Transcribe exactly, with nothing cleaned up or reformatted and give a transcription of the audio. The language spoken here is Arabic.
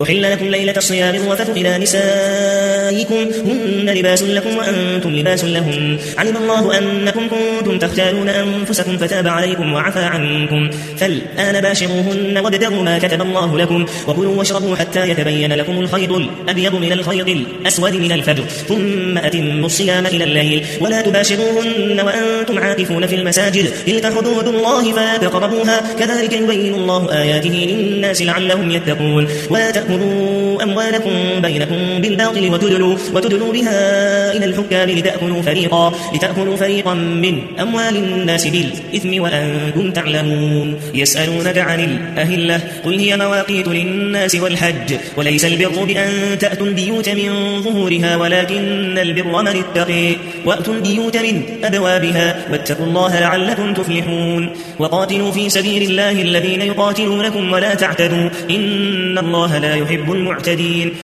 أحل لكم ليلة الصيام الرفث إلى نسائكم هن لباس لكم وأنتم لباس لهم علم الله أنكم كنتم تختارون أنفسكم فتاب عليكم وعفى عنكم فالآن باشروهن وابتغوا ما كتب الله لكم وكلوا واشربوا حتى يتبين لكم الخيط الأبيض من الخيط الأسود من الفجر ثم أتموا الصيام إلى الليل ولا تباشروهن وأنتم عاكفون في المساجد تلك حدود الله فلا تقربوها كذلك يبين الله آياته للناس لعلهم يتقون ولا تأكلوا أموالكم بينكم بالباطل وتدلوا, وتدلوا بها إلى الحكام لتأكلوا فريقا, لتأكلوا فريقا من أموال الناس بالإثم وأنتم تعلمون يسألونك عن الأهلة قل هي مواقيت للناس والحج وليس البر بأن تأتوا البيوت من ظهورها ولكن البر من اتقي وأتوا البيوت من أبوابها واتقوا الله لعلكم تفلحون وقاتلوا في سبيل الله الذين يقاتلونكم ولا تعتدوا إن الله لا يحب المعتدين